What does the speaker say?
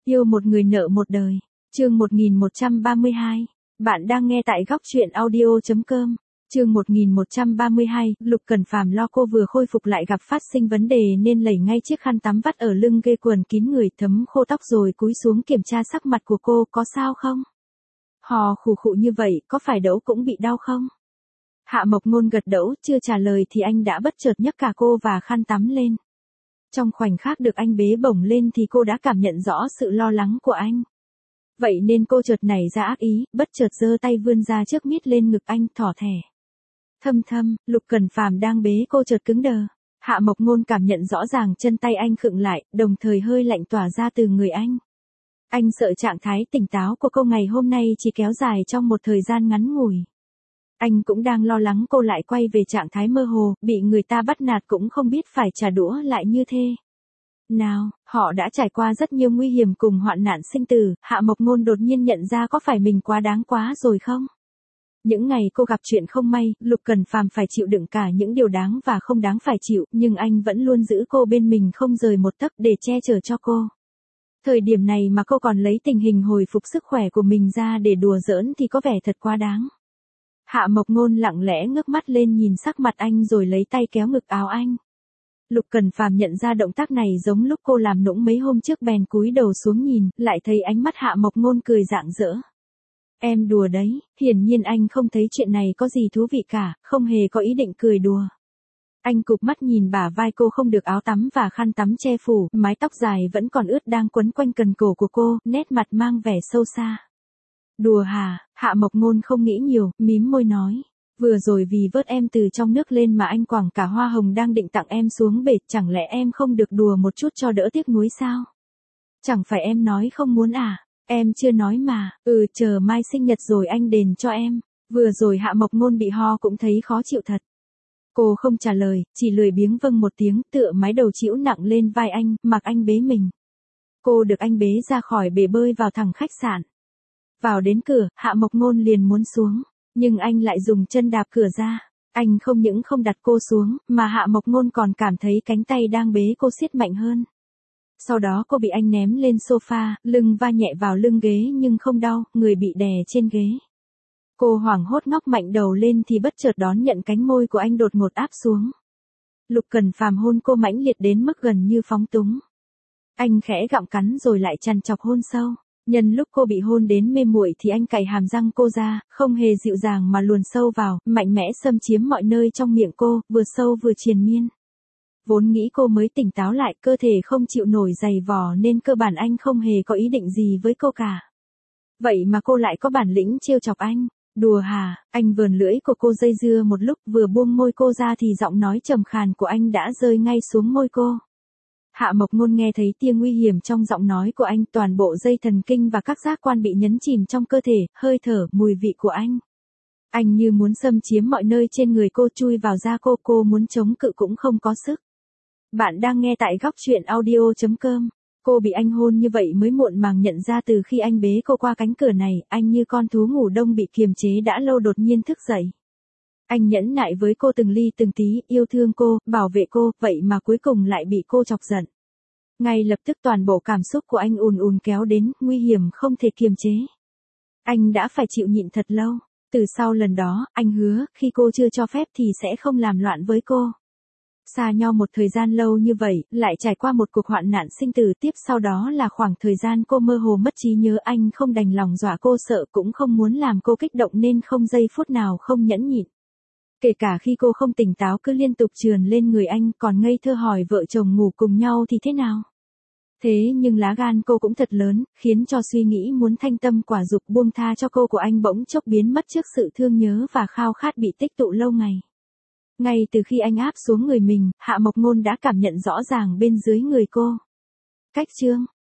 Yêu một người nợ một đời. Chương 1132. Bạn đang nghe tại góc truyện audio.com. Chương 1132, Lục Cẩn Phàm lo cô vừa khôi phục lại gặp phát sinh vấn đề nên lẩy ngay chiếc khăn tắm vắt ở lưng ghê quần kín người thấm khô tóc rồi cúi xuống kiểm tra sắc mặt của cô có sao không? Hò khụ khụ như vậy có phải đẫu cũng bị đau không? Hạ Mộc Ngôn gật đẫu chưa trả lời thì anh đã bất chợt nhấc cả cô và khăn tắm lên. Trong khoảnh khắc được anh bế bổng lên thì cô đã cảm nhận rõ sự lo lắng của anh. Vậy nên cô chợt nảy ra ác ý, bất chợt giơ tay vươn ra trước mít lên ngực anh thỏ thẻ. Thâm thâm, Lục Cẩn Phàm đang bế cô chợt cứng đờ. Hạ Mộc Ngôn cảm nhận rõ ràng chân tay anh khựng lại, đồng thời hơi lạnh tỏa ra từ người anh. Anh sợ trạng thái tỉnh táo của cô ngày hôm nay chỉ kéo dài trong một thời gian ngắn ngủi. Anh cũng đang lo lắng cô lại quay về trạng thái mơ hồ, bị người ta bắt nạt cũng không biết phải trả đũa lại như thế nào. Họ đã trải qua rất nhiều nguy hiểm cùng hoạn nạn sinh tử, Hạ Mộc Ngôn đột nhiên nhận ra có phải mình quá đáng quá rồi không? Những ngày cô gặp chuyện không may, Lục Cẩn Phàm phải chịu đựng cả những điều đáng và không đáng phải chịu, nhưng anh vẫn luôn giữ cô bên mình không rời một tấc để che chở cho cô. Thời điểm này mà cô còn lấy tình hình hồi phục sức khỏe của mình ra để đùa giỡn thì có vẻ thật quá đáng. Hạ Mộc Ngôn lặng lẽ ngước mắt lên nhìn sắc mặt anh rồi lấy tay kéo ngực áo anh. Lục Cẩn Phàm nhận ra động tác này giống lúc cô làm nũng mấy hôm trước bèn cúi đầu xuống nhìn, lại thấy ánh mắt Hạ Mộc Ngôn cười rạng rỡ. Em đùa đấy, hiển nhiên anh không thấy chuyện này có gì thú vị cả, không hề có ý định cười đùa. Anh cụp mắt nhìn bả vai cô không được áo tắm và khăn tắm che phủ, mái tóc dài vẫn còn ướt đang quấn quanh cần cổ của cô, nét mặt mang vẻ sâu xa. Đùa hả? Hạ Mộc Ngôn không nghĩ nhiều, mím môi nói. Vừa rồi vì vớt em từ trong nước lên mà anh quẳng cả hoa hồng đang định tặng em xuống bể, chẳng lẽ em không được đùa một chút cho đỡ tiếc nuối sao? Chẳng phải em nói không muốn à? Em chưa nói mà, chờ mai sinh nhật rồi anh đền cho em. Vừa rồi Hạ Mộc Ngôn bị ho cũng thấy khó chịu thật. Cô không trả lời, chỉ lười biếng vâng một tiếng tựa mái đầu chĩu nặng lên vai anh, mặc anh bế mình. Cô được anh bế ra khỏi bể bơi vào thẳng khách sạn. Vào đến cửa, Hạ Mộc Ngôn liền muốn xuống, nhưng anh lại dùng chân đạp cửa ra. Anh không những không đặt cô xuống, mà Hạ Mộc Ngôn còn cảm thấy cánh tay đang bế cô siết mạnh hơn. Sau đó cô bị anh ném lên sofa, lưng va nhẹ vào lưng ghế nhưng không đau, người bị đè trên ghế. Cô hoảng hốt ngóc mạnh đầu lên thì bất chợt đón nhận cánh môi của anh đột ngột áp xuống. Lục Cẩn Phàm hôn cô mãnh liệt đến mức gần như phóng túng. Anh khẽ gặm cắn rồi lại chằn chọc hôn sâu. Nhân lúc cô bị hôn đến mê muội thì anh cạy hàm răng cô ra, không hề dịu dàng mà luồn sâu vào, mạnh mẽ xâm chiếm mọi nơi trong miệng cô, vừa sâu vừa triền miên. Vốn nghĩ cô mới tỉnh táo lại, cơ thể không chịu nổi giày vò nên cơ bản anh không hề có ý định gì với cô cả. Vậy mà cô lại có bản lĩnh trêu chọc anh. Đùa hả? Anh vờn lưỡi của cô dây dưa một lúc, vừa buông môi cô ra thì giọng nói trầm khàn của anh đã rơi ngay xuống môi cô. Hạ Mộc Ngôn nghe thấy tia nguy hiểm trong giọng nói của anh, toàn bộ dây thần kinh và các giác quan bị nhấn chìm trong cơ thể, hơi thở, mùi vị của anh. Anh như muốn xâm chiếm mọi nơi trên người cô, chui vào da cô muốn chống cự cũng không có sức. Bạn đang nghe tại góc truyện audio.com. Cô bị anh hôn như vậy mới muộn màng nhận ra từ khi anh bế cô qua cánh cửa này, anh như con thú ngủ đông bị kiềm chế đã lâu đột nhiên thức dậy. Anh nhẫn nại với cô từng ly từng tí, yêu thương cô, bảo vệ cô, vậy mà cuối cùng lại bị cô chọc giận. Ngay lập tức toàn bộ cảm xúc của anh ùn ùn kéo đến, nguy hiểm không thể kiềm chế. Anh đã phải chịu nhịn thật lâu. Từ sau lần đó, anh hứa, khi cô chưa cho phép thì sẽ không làm loạn với cô. Xa nhau một thời gian lâu như vậy, lại trải qua một cuộc hoạn nạn sinh tử, tiếp sau đó là khoảng thời gian cô mơ hồ mất trí nhớ, anh không đành lòng dọa cô sợ cũng không muốn làm cô kích động nên không giây phút nào không nhẫn nhịn. Kể cả khi cô không tỉnh táo cứ liên tục trườn lên người anh, còn ngây thơ hỏi vợ chồng ngủ cùng nhau thì thế nào. Thế nhưng lá gan cô cũng thật lớn, khiến cho suy nghĩ muốn thanh tâm quả dục buông tha cho cô của anh bỗng chốc biến mất trước sự thương nhớ và khao khát bị tích tụ lâu ngày. Ngay từ khi anh áp xuống người mình, Hạ Mộc Ngôn đã cảm nhận rõ ràng bên dưới người cô. Cách chương